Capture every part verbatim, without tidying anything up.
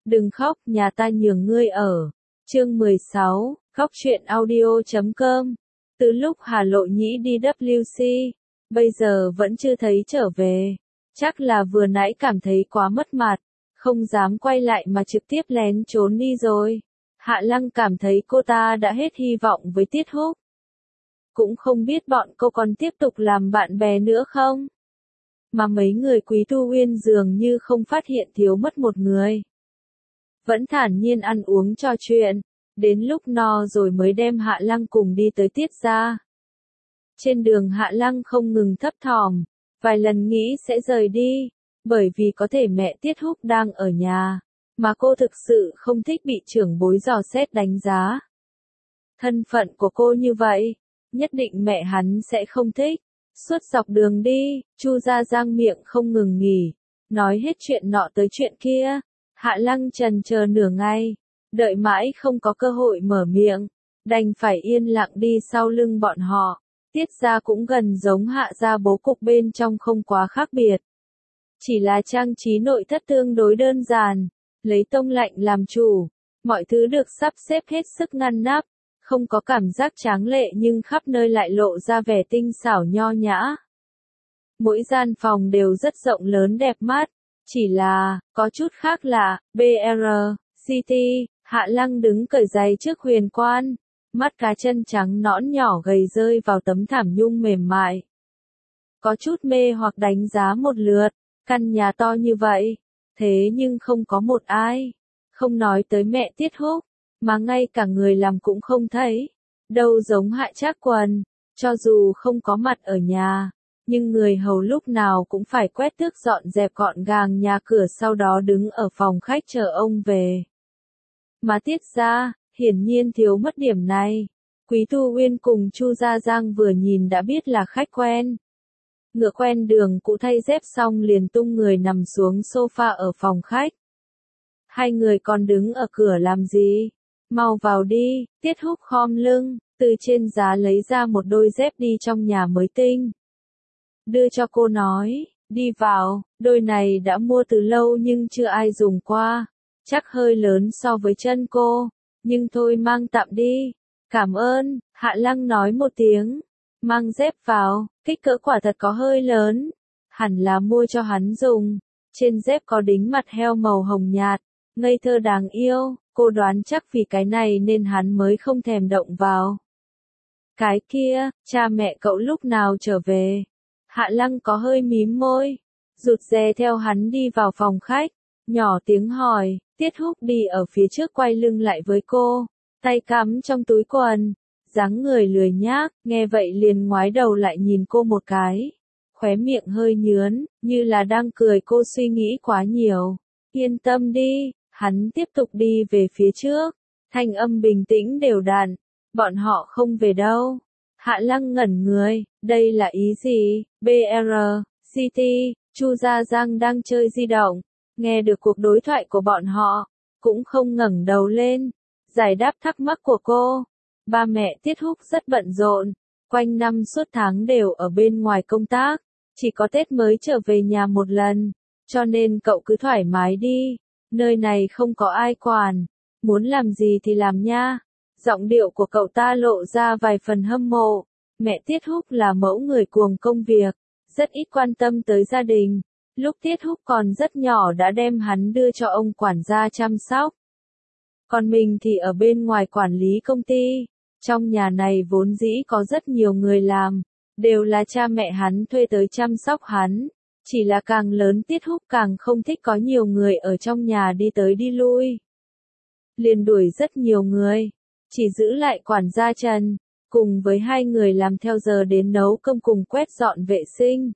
Đừng khóc, nhà ta nhường ngươi ở. Chương mười sáu, khóc chuyện audio chấm com. Từ lúc Hà Lộ Nhĩ đi W C, bây giờ vẫn chưa thấy trở về. Chắc là vừa nãy cảm thấy quá mất mặt, không dám quay lại mà trực tiếp lén trốn đi rồi. Hạ Lăng cảm thấy cô ta đã hết hy vọng với Tiết Húc. Cũng không biết bọn cô còn tiếp tục làm bạn bè nữa không? Mà mấy người Quý Tu Uyên dường như không phát hiện thiếu mất một người. Vẫn thản nhiên ăn uống trò chuyện, đến lúc no rồi mới đem Hạ Lăng cùng đi tới Tiết gia. Trên đường Hạ Lăng không ngừng thấp thỏm, vài lần nghĩ sẽ rời đi, bởi vì có thể mẹ Tiết Húc đang ở nhà, mà cô thực sự không thích bị trưởng bối dò xét đánh giá. Thân phận của cô như vậy, nhất định mẹ hắn sẽ không thích. Suốt dọc đường đi, Chu Gia Giang miệng không ngừng nghỉ, nói hết chuyện nọ tới chuyện kia. Hạ Lăng trần chờ nửa ngày, đợi mãi không có cơ hội mở miệng, đành phải yên lặng đi sau lưng bọn họ. Tiết gia cũng gần giống Hạ gia, bố cục bên trong không quá khác biệt. Chỉ là trang trí nội thất tương đối đơn giản, lấy tông lạnh làm chủ, mọi thứ được sắp xếp hết sức ngăn nắp, không có cảm giác tráng lệ nhưng khắp nơi lại lộ ra vẻ tinh xảo nho nhã. Mỗi gian phòng đều rất rộng lớn đẹp mắt, chỉ là, có chút khác là, bê rờ, City, Hạ Lăng đứng cởi giày trước huyền quan, mắt cá chân trắng nõn nhỏ gầy rơi vào tấm thảm nhung mềm mại. Có chút mê hoặc đánh giá một lượt, căn nhà to như vậy, thế nhưng không có một ai, không nói tới mẹ Tiết Húc, mà ngay cả người làm cũng không thấy, đâu giống Hạ Trác Quần, cho dù không có mặt ở nhà. Nhưng người hầu lúc nào cũng phải quét tước dọn dẹp gọn gàng nhà cửa, sau đó đứng ở phòng khách chờ ông về. Mà Tiết gia, hiển nhiên thiếu mất điểm này. Quý Tu Uyên cùng Chu Gia Giang vừa nhìn đã biết là khách quen. Ngựa quen đường cũ thay dép xong liền tung người nằm xuống sofa ở phòng khách. Hai người còn đứng ở cửa làm gì? Mau vào đi. Tiết Húc khom lưng, từ trên giá lấy ra một đôi dép đi trong nhà mới tinh. Đưa cho cô nói, đi vào, đôi này đã mua từ lâu nhưng chưa ai dùng qua, chắc hơi lớn so với chân cô, nhưng thôi mang tạm đi. Cảm ơn, Hạ Lăng nói một tiếng, mang dép vào, kích cỡ quả thật có hơi lớn, hẳn là mua cho hắn dùng. Trên dép có đính mặt heo màu hồng nhạt, ngây thơ đáng yêu, cô đoán chắc vì cái này nên hắn mới không thèm động vào. Cái kia, cha mẹ cậu lúc nào trở về? Hạ Lăng có hơi mím môi, rụt rè theo hắn đi vào phòng khách, nhỏ tiếng hỏi. Tiết Húc đi ở phía trước quay lưng lại với cô, tay cắm trong túi quần, dáng người lười nhác, nghe vậy liền ngoái đầu lại nhìn cô một cái, khóe miệng hơi nhướn, như là đang cười cô suy nghĩ quá nhiều. Yên tâm đi, hắn tiếp tục đi về phía trước, thanh âm bình tĩnh đều đặn, bọn họ không về đâu. Hạ Lăng ngẩn người, đây là ý gì? bê rờ, City, Chu Gia Giang đang chơi di động, nghe được cuộc đối thoại của bọn họ, cũng không ngẩng đầu lên, giải đáp thắc mắc của cô. Ba mẹ Tiết Húc rất bận rộn, quanh năm suốt tháng đều ở bên ngoài công tác, chỉ có Tết mới trở về nhà một lần, cho nên cậu cứ thoải mái đi, nơi này không có ai quản, muốn làm gì thì làm nha. Giọng điệu của cậu ta lộ ra vài phần hâm mộ. Mẹ Tiết Húc là mẫu người cuồng công việc, rất ít quan tâm tới gia đình. Lúc Tiết Húc còn rất nhỏ đã đem hắn đưa cho ông quản gia chăm sóc. Còn mình thì ở bên ngoài quản lý công ty. Trong nhà này vốn dĩ có rất nhiều người làm, đều là cha mẹ hắn thuê tới chăm sóc hắn. Chỉ là càng lớn Tiết Húc càng không thích có nhiều người ở trong nhà đi tới đi lui. Liền đuổi rất nhiều người. Chỉ giữ lại quản gia Trần, cùng với hai người làm theo giờ đến nấu cơm cùng quét dọn vệ sinh.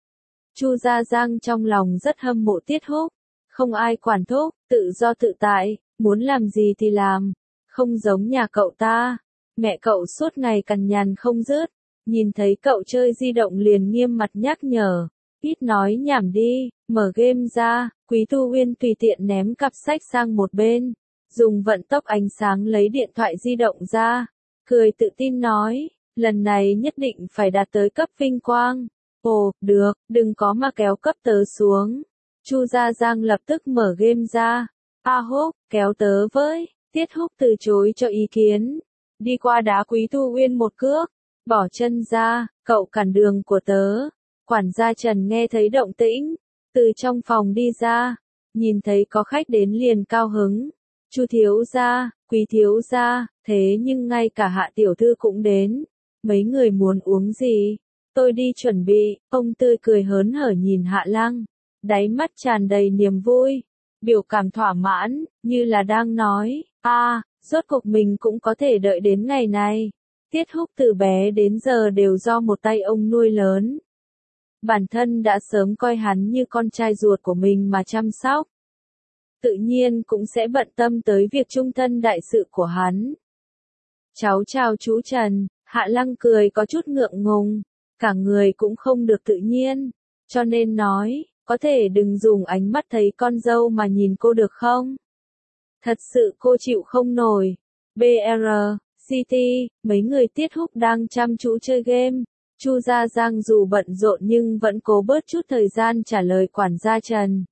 Chu Gia Giang trong lòng rất hâm mộ Tiết Húc, không ai quản thúc, tự do tự tại, muốn làm gì thì làm, không giống nhà cậu ta. Mẹ cậu suốt ngày cằn nhằn không dứt, nhìn thấy cậu chơi di động liền nghiêm mặt nhắc nhở, ít nói nhảm đi, mở game ra. Quý Tu Uyên tùy tiện ném cặp sách sang một bên, dùng vận tốc ánh sáng lấy điện thoại di động ra, cười tự tin nói, lần này nhất định phải đạt tới cấp vinh quang. Ồ, được, đừng có mà kéo cấp tớ xuống. Chu Gia Giang lập tức mở game ra, A Húc, kéo tớ với. Tiết Húc từ chối cho ý kiến. Đi qua đá Quý Tu Uyên một cước. Bỏ chân ra, cậu cản đường của tớ. Quản gia Trần nghe thấy động tĩnh. Từ trong phòng đi ra. Nhìn thấy có khách đến liền cao hứng. Chu thiếu gia, Quý thiếu gia, thế nhưng ngay cả Hạ tiểu thư cũng đến. Mấy người muốn uống gì? Tôi đi chuẩn bị. Ông tươi cười hớn hở nhìn Hạ Lăng. Đáy mắt tràn đầy niềm vui. Biểu cảm thỏa mãn, như là đang nói, a, à, rốt cuộc mình cũng có thể đợi đến ngày này. Tiết Húc từ bé đến giờ đều do một tay ông nuôi lớn. Bản thân đã sớm coi hắn như con trai ruột của mình mà chăm sóc. Tự nhiên cũng sẽ bận tâm tới việc trung thân đại sự của hắn. Cháu chào chú Trần, Hạ Lăng cười có chút ngượng ngùng, cả người cũng không được tự nhiên, cho nên nói, có thể đừng dùng ánh mắt thấy con dâu mà nhìn cô được không? Thật sự cô chịu không nổi. bê rờ, xê tê, mấy người Tiết Húc đang chăm chú chơi game. Chu Gia Giang dù bận rộn nhưng vẫn cố bớt chút thời gian trả lời quản gia Trần.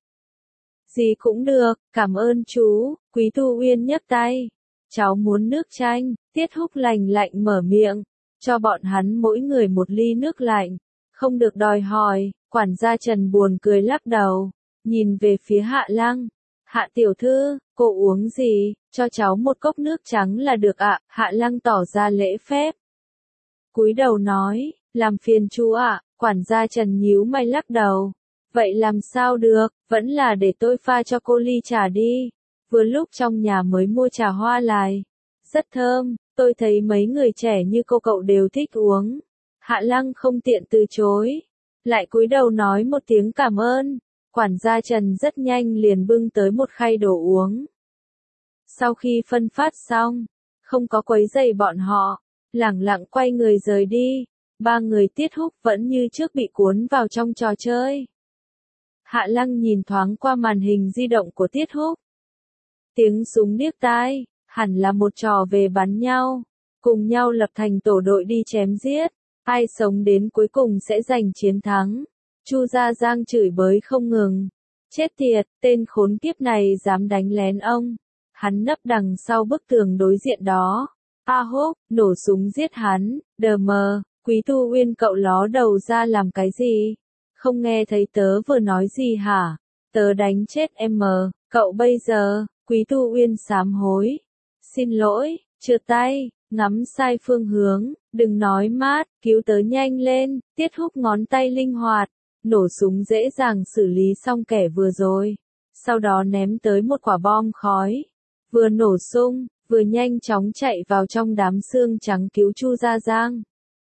Gì cũng được, cảm ơn chú. Quý Tu Uyên nhấc tay. Cháu muốn nước chanh. Tiết Húc lành lạnh mở miệng. Cho bọn hắn mỗi người một ly nước lạnh. Không được đòi hỏi. Quản gia Trần buồn cười lắc đầu. Nhìn về phía Hạ Lăng. Hạ tiểu thư, cô uống gì? Cho cháu một cốc nước trắng là được ạ. Hạ Lăng tỏ ra lễ phép. Cúi đầu nói, làm phiền chú ạ. Quản gia Trần nhíu mày lắc đầu. Vậy làm sao được, vẫn là để tôi pha cho cô ly trà đi. Vừa lúc trong nhà mới mua trà hoa lại. Rất thơm, tôi thấy mấy người trẻ như cô cậu đều thích uống. Hạ Lăng không tiện từ chối. Lại cúi đầu nói một tiếng cảm ơn. Quản gia Trần rất nhanh liền bưng tới một khay đồ uống. Sau khi phân phát xong, không có quấy rầy bọn họ, lẳng lặng quay người rời đi. Ba người Tiết Húc vẫn như trước bị cuốn vào trong trò chơi. Hạ Lăng nhìn thoáng qua màn hình di động của Tiết Húc. Tiếng súng điếc tai, hẳn là một trò về bắn nhau, cùng nhau lập thành tổ đội đi chém giết, ai sống đến cuối cùng sẽ giành chiến thắng. Chu Gia Giang chửi bới không ngừng. Chết tiệt, tên khốn kiếp này dám đánh lén ông. Hắn nấp đằng sau bức tường đối diện đó. A Húc, nổ súng giết hắn. Đờ mờ, Quý Tu Uyên cậu ló đầu ra làm cái gì? Không nghe thấy tớ vừa nói gì hả? Tớ đánh chết em mờ, cậu bây giờ. Quý Tu Uyên sám hối. Xin lỗi, trượt tay, ngắm sai phương hướng, đừng nói mát, cứu tớ nhanh lên. Tiết Húc ngón tay linh hoạt, nổ súng dễ dàng xử lý xong kẻ vừa rồi. Sau đó ném tới một quả bom khói. Vừa nổ sung, vừa nhanh chóng chạy vào trong đám xương trắng cứu Chu Gia Giang.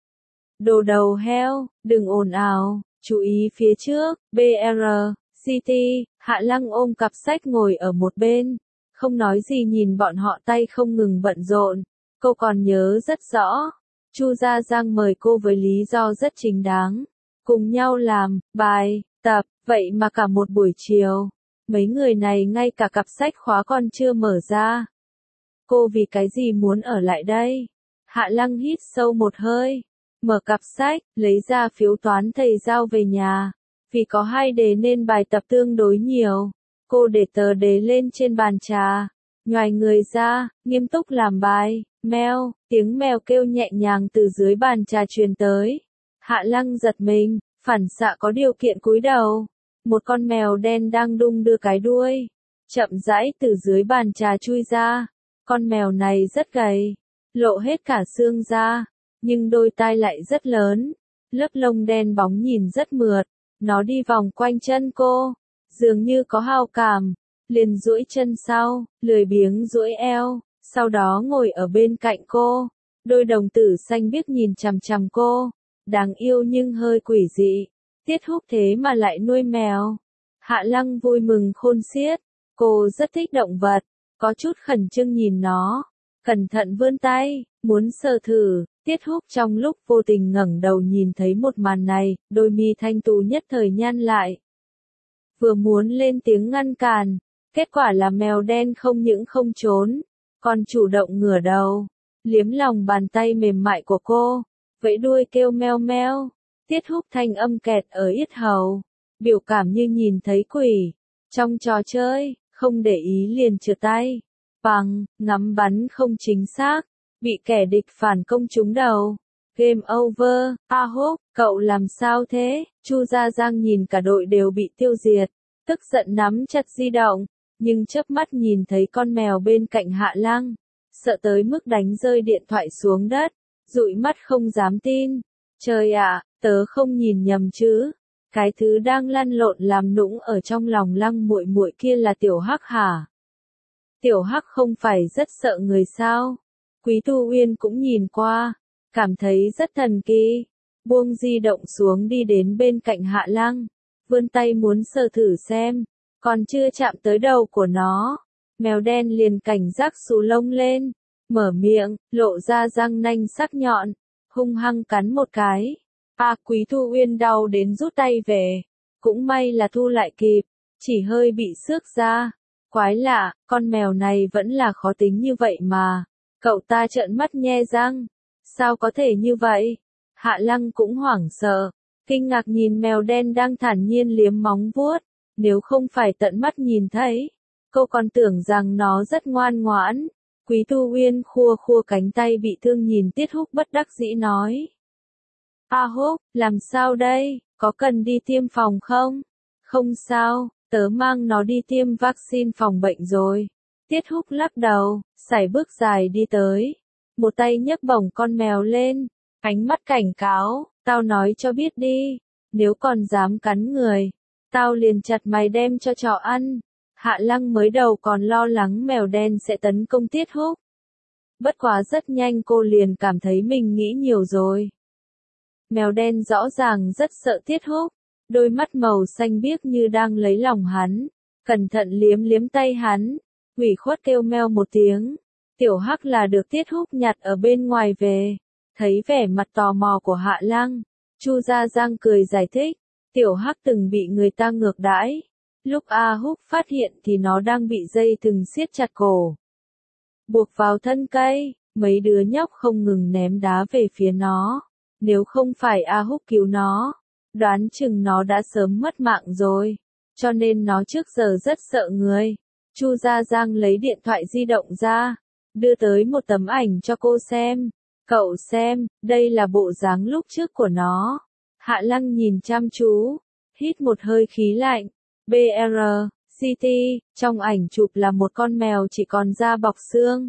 Đồ đầu heo, đừng ồn ào, chú ý phía trước. bê rờ, xê tê, Hạ Lăng ôm cặp sách ngồi ở một bên. Không nói gì nhìn bọn họ tay không ngừng bận rộn. Cô còn nhớ rất rõ. Chu Gia Giang mời cô với lý do rất chính đáng. Cùng nhau làm, bài, tập, vậy mà cả một buổi chiều. Mấy người này ngay cả cặp sách khóa còn chưa mở ra. Cô vì cái gì muốn ở lại đây? Hạ Lăng hít sâu một hơi. Mở cặp sách, lấy ra phiếu toán thầy giao về nhà. Vì có hai đề nên bài tập tương đối nhiều. Cô để tờ đề lên trên bàn trà. Nhoài người ra, nghiêm túc làm bài. Mèo, tiếng mèo kêu nhẹ nhàng từ dưới bàn trà truyền tới. Hạ Lăng giật mình, phản xạ có điều kiện cúi đầu. Một con mèo đen đang đung đưa cái đuôi. Chậm rãi từ dưới bàn trà chui ra. Con mèo này rất gầy. Lộ hết cả xương ra. Nhưng đôi tai lại rất lớn. Lớp lông đen bóng nhìn rất mượt. Nó đi vòng quanh chân cô. Dường như có hào cảm. Liền duỗi chân sau, lười biếng duỗi eo. Sau đó ngồi ở bên cạnh cô. Đôi đồng tử xanh biếc nhìn chằm chằm cô. Đáng yêu nhưng hơi quỷ dị. Tiết Húc thế mà lại nuôi mèo. Hạ Lăng vui mừng khôn xiết. Cô rất thích động vật. Có chút khẩn trương nhìn nó. Cẩn thận vươn tay, muốn sờ thử. Tiết Húc trong lúc vô tình ngẩng đầu nhìn thấy một màn này, đôi mi thanh tú nhất thời nhăn lại. Vừa muốn lên tiếng ngăn cản. Kết quả là mèo đen không những không trốn. Còn chủ động ngửa đầu. Liếm lòng bàn tay mềm mại của cô. Vẫy đuôi kêu meo meo. Tiết Húc thanh âm kẹt ở yết hầu. Biểu cảm như nhìn thấy quỷ. Trong trò chơi, không để ý liền trượt tay. Bằng, ngắm bắn không chính xác, bị kẻ địch phản công trúng đầu. Game over, A Húc, cậu làm sao thế? Chu Gia Giang nhìn cả đội đều bị tiêu diệt, tức giận nắm chặt di động, nhưng chớp mắt nhìn thấy con mèo bên cạnh Hạ Lăng, sợ tới mức đánh rơi điện thoại xuống đất, dụi mắt không dám tin. Trời ạ, tớ không nhìn nhầm chứ? Cái thứ đang lăn lộn làm nũng ở trong lòng Lăng muội muội kia là Tiểu Hắc hả? Tiểu Hắc không phải rất sợ người sao? Quý Tu Uyên cũng nhìn qua, cảm thấy rất thần kỳ, buông di động xuống đi đến bên cạnh Hạ Lăng, vươn tay muốn sờ thử xem, còn chưa chạm tới đầu của nó, mèo đen liền cảnh giác xù lông lên, mở miệng, lộ ra răng nanh sắc nhọn, hung hăng cắn một cái. A Quý Thu Uyên đau đến rút tay về, cũng may là thu lại kịp, chỉ hơi bị xước ra. Quái lạ, con mèo này vẫn là khó tính như vậy mà. Cậu ta trợn mắt nhe răng. Sao có thể như vậy? Hạ Lăng cũng hoảng sợ, kinh ngạc nhìn mèo đen đang thản nhiên liếm móng vuốt. Nếu không phải tận mắt nhìn thấy, cô còn tưởng rằng nó rất ngoan ngoãn. Quý Tu Uyên khua khua cánh tay bị thương nhìn Tiết Húc bất đắc dĩ nói. A Húc, làm sao đây, có cần đi tiêm phòng không? Không sao, tớ mang nó đi tiêm vaccine phòng bệnh rồi. Tiết Húc lắc đầu, sải bước dài đi tới. Một tay nhấc bổng con mèo lên, ánh mắt cảnh cáo, tao nói cho biết đi, nếu còn dám cắn người, tao liền chặt mày đem cho chó ăn. Hạ Lăng mới đầu còn lo lắng mèo đen sẽ tấn công Tiết Húc. Bất quá rất nhanh cô liền cảm thấy mình nghĩ nhiều rồi. Mèo đen rõ ràng rất sợ Tiết Húc, đôi mắt màu xanh biếc như đang lấy lòng hắn, cẩn thận liếm liếm tay hắn, ủy khuất kêu meo một tiếng. Tiểu Hắc là được Tiết Húc nhặt ở bên ngoài về, thấy vẻ mặt tò mò của Hạ Lăng, Chu Gia Giang cười giải thích, Tiểu Hắc từng bị người ta ngược đãi, lúc A Húc phát hiện thì nó đang bị dây thừng siết chặt cổ, buộc vào thân cây, mấy đứa nhóc không ngừng ném đá về phía nó. Nếu không phải A Húc cứu nó, đoán chừng nó đã sớm mất mạng rồi, cho nên nó trước giờ rất sợ người. Chu Gia Giang lấy điện thoại di động ra, đưa tới một tấm ảnh cho cô xem. Cậu xem, đây là bộ dáng lúc trước của nó. Hạ Lăng nhìn chăm chú, hít một hơi khí lạnh. bê rờ, xê tê, trong ảnh chụp là một con mèo chỉ còn da bọc xương.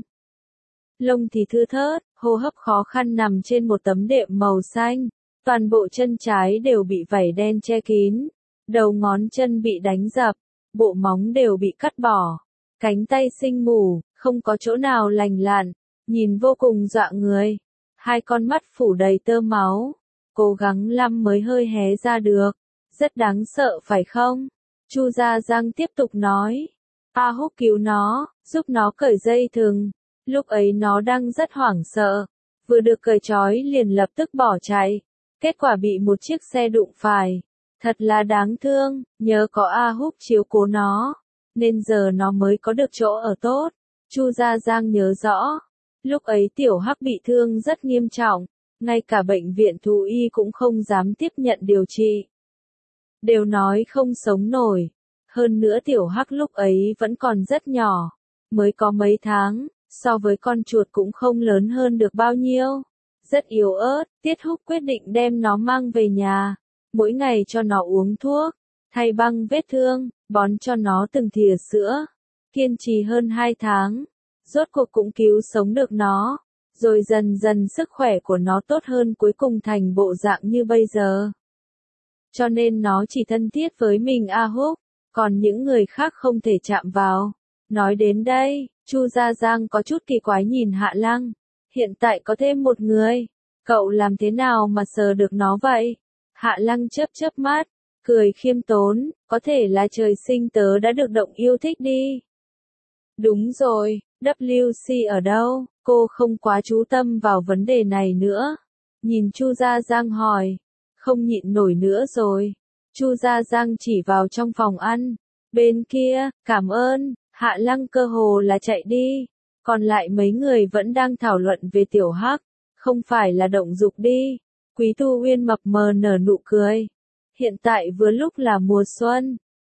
Lông thì thưa thớt, hô hấp khó khăn nằm trên một tấm đệm màu xanh. Toàn bộ chân trái đều bị vảy đen che kín. Đầu ngón chân bị đánh dập, bộ móng đều bị cắt bỏ. Cánh tay xinh mù, không có chỗ nào lành lặn, nhìn vô cùng dọa người. Hai con mắt phủ đầy tơ máu, cố gắng lăm mới hơi hé ra được. Rất đáng sợ phải không? Chu Gia Giang tiếp tục nói. A Húc cứu nó, giúp nó cởi dây thừng. Lúc ấy nó đang rất hoảng sợ, vừa được cởi trói liền lập tức bỏ chạy. Kết quả bị một chiếc xe đụng phải. Thật là đáng thương, nhớ có A Húc chiếu cố nó, nên giờ nó mới có được chỗ ở tốt. Chu Gia Giang nhớ rõ, lúc ấy Tiểu Hắc bị thương rất nghiêm trọng, ngay cả bệnh viện thú y cũng không dám tiếp nhận điều trị. Đều nói không sống nổi, hơn nữa Tiểu Hắc lúc ấy vẫn còn rất nhỏ, mới có mấy tháng, so với con chuột cũng không lớn hơn được bao nhiêu. Rất yếu ớt, Tiết Húc quyết định đem nó mang về nhà, mỗi ngày cho nó uống thuốc, thay băng vết thương, bón cho nó từng thìa sữa, kiên trì hơn hai tháng, rốt cuộc cũng cứu sống được nó, rồi dần dần sức khỏe của nó tốt hơn cuối cùng thành bộ dạng như bây giờ. Cho nên nó chỉ thân thiết với mình A Húc, còn những người khác không thể chạm vào. Nói đến đây, Chu Gia Giang có chút kỳ quái nhìn Hạ Lăng. Hiện tại có thêm một người, cậu làm thế nào mà sờ được nó vậy? Hạ Lăng chớp chớp mắt, cười khiêm tốn, có thể là trời sinh tớ đã được động yêu thích đi. Đúng rồi, W C ở đâu? Cô không quá chú tâm vào vấn đề này nữa. Nhìn Chu Gia Giang hỏi, không nhịn nổi nữa rồi. Chu Gia Giang chỉ vào trong phòng ăn. Bên kia, cảm ơn, Hạ Lăng cơ hồ là chạy đi. Còn lại mấy người vẫn đang thảo luận về Tiểu Hắc. Không phải là động dục đi. Quý Tu Uyên mập mờ nở nụ cười. Hiện tại vừa lúc là mùa xuân.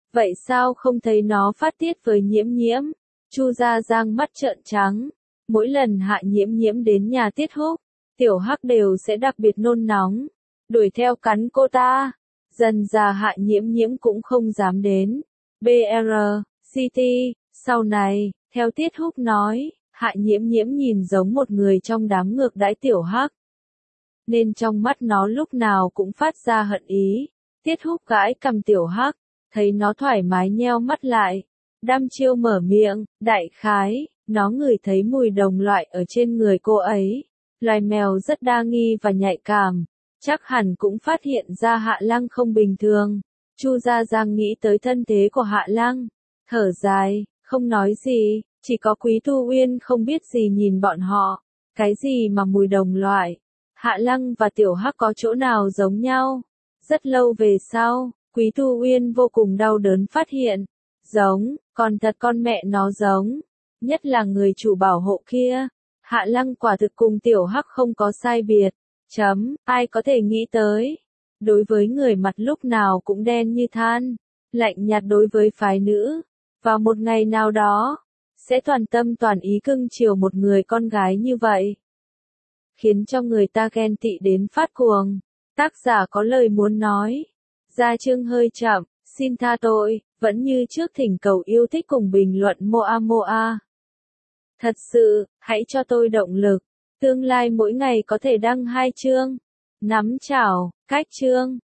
Vậy sao không thấy nó phát tiết với Nhiễm Nhiễm? Chu Gia Giang mắt trợn trắng. Mỗi lần Hạ Nhiễm Nhiễm đến nhà Tiết Húc, Tiểu Hắc đều sẽ đặc biệt nôn nóng, đuổi theo cắn cô ta. Dần già Hạ Nhiễm Nhiễm cũng không dám đến bê rờ City. Sau này, theo Tiết Húc nói, Hạ Nhiễm Nhiễm nhìn giống một người trong đám ngược đãi Tiểu Hắc, nên trong mắt nó lúc nào cũng phát ra hận ý. Tiết Húc gãi cằm Tiểu Hắc, thấy nó thoải mái nheo mắt lại, đăm chiêu mở miệng, đại khái, nó ngửi thấy mùi đồng loại ở trên người cô ấy. Loài mèo rất đa nghi và nhạy cảm, chắc hẳn cũng phát hiện ra Hạ Lăng không bình thường. Chu Gia Giang nghĩ tới thân thế của Hạ Lăng, thở dài, không nói gì, chỉ có Quý Thu Uyên không biết gì nhìn bọn họ. Cái gì mà mùi đồng loại? Hạ Lăng và Tiểu Hắc có chỗ nào giống nhau? Rất lâu về sau, Quý Thu Uyên vô cùng đau đớn phát hiện, giống, còn thật con mẹ nó giống, nhất là người chủ bảo hộ kia. Hạ Lăng quả thực cùng Tiểu Hắc không có sai biệt. Chấm, ai có thể nghĩ tới. Đối với người mặt lúc nào cũng đen như than, lạnh nhạt đối với phái nữ, vào một ngày nào đó, sẽ toàn tâm toàn ý cưng chiều một người con gái như vậy, khiến cho người ta ghen tị đến phát cuồng. Tác giả có lời muốn nói. Gia chương hơi chậm, xin tha tội, vẫn như trước thỉnh cầu yêu thích cùng bình luận Moa Moa. Thật sự, hãy cho tôi động lực. Tương lai mỗi ngày có thể đăng hai chương. Nắm chảo, cách chương.